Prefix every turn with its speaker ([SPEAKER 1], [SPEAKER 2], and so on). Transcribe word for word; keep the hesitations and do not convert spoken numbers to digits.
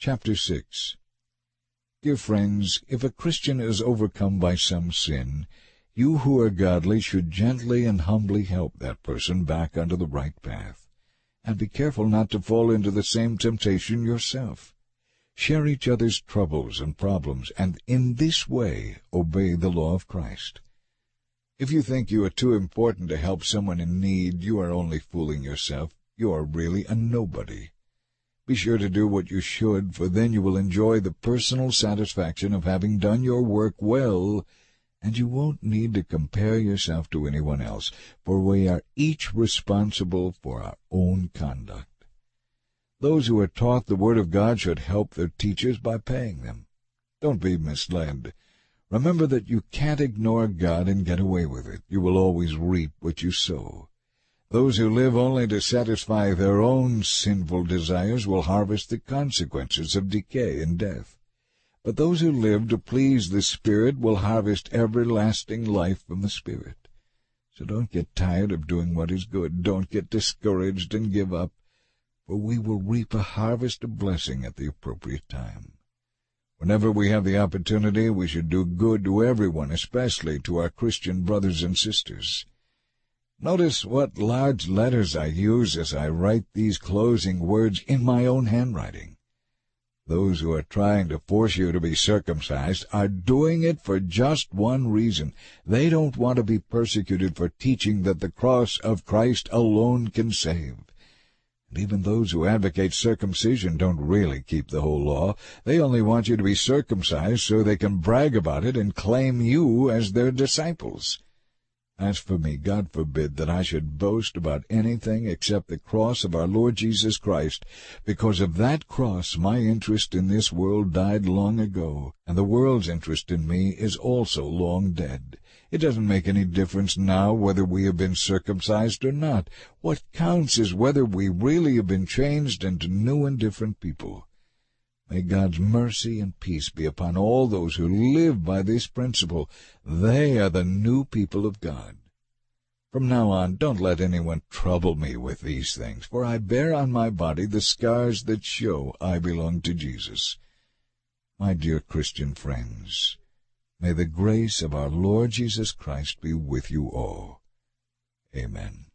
[SPEAKER 1] Chapter six. Dear friends, if a Christian is overcome by some sin, you who are godly should gently and humbly help that person back onto the right path. And be careful not to fall into the same temptation yourself. Share each other's troubles and problems, and in this way obey the law of Christ. If you think you are too important to help someone in need, you are only fooling yourself. You are really a nobody. Be sure to do what you should, for then you will enjoy the personal satisfaction of having done your work well, and you won't need to compare yourself to anyone else, for we are each responsible for our own conduct. Those who are taught the Word of God should help their teachers by paying them. Don't be misled. Remember that you can't ignore God and get away with it. You will always reap what you sow. Those who live only to satisfy their own sinful desires will harvest the consequences of decay and death. But those who live to please the Spirit will harvest everlasting life from the Spirit. So don't get tired of doing what is good. Don't get discouraged and give up, for we will reap a harvest of blessing at the appropriate time. Whenever we have the opportunity, we should do good to everyone, especially to our Christian brothers and sisters. Notice what large letters I use as I write these closing words in my own handwriting. Those who are trying to force you to be circumcised are doing it for just one reason. They don't want to be persecuted for teaching that the cross of Christ alone can save. And even those who advocate circumcision don't really keep the whole law. They only want you to be circumcised so they can brag about it and claim you as their disciples. As for me, God forbid that I should boast about anything except the cross of our Lord Jesus Christ. Because of that cross, my interest in this world died long ago, and the world's interest in me is also long dead. It doesn't make any difference now whether we have been circumcised or not. What counts is whether we really have been changed into new and different people. May God's mercy and peace be upon all those who live by this principle. They are the new people of God. From now on, don't let anyone trouble me with these things, for I bear on my body the scars that show I belong to Jesus. My dear Christian friends, may the grace of our Lord Jesus Christ be with you all. Amen.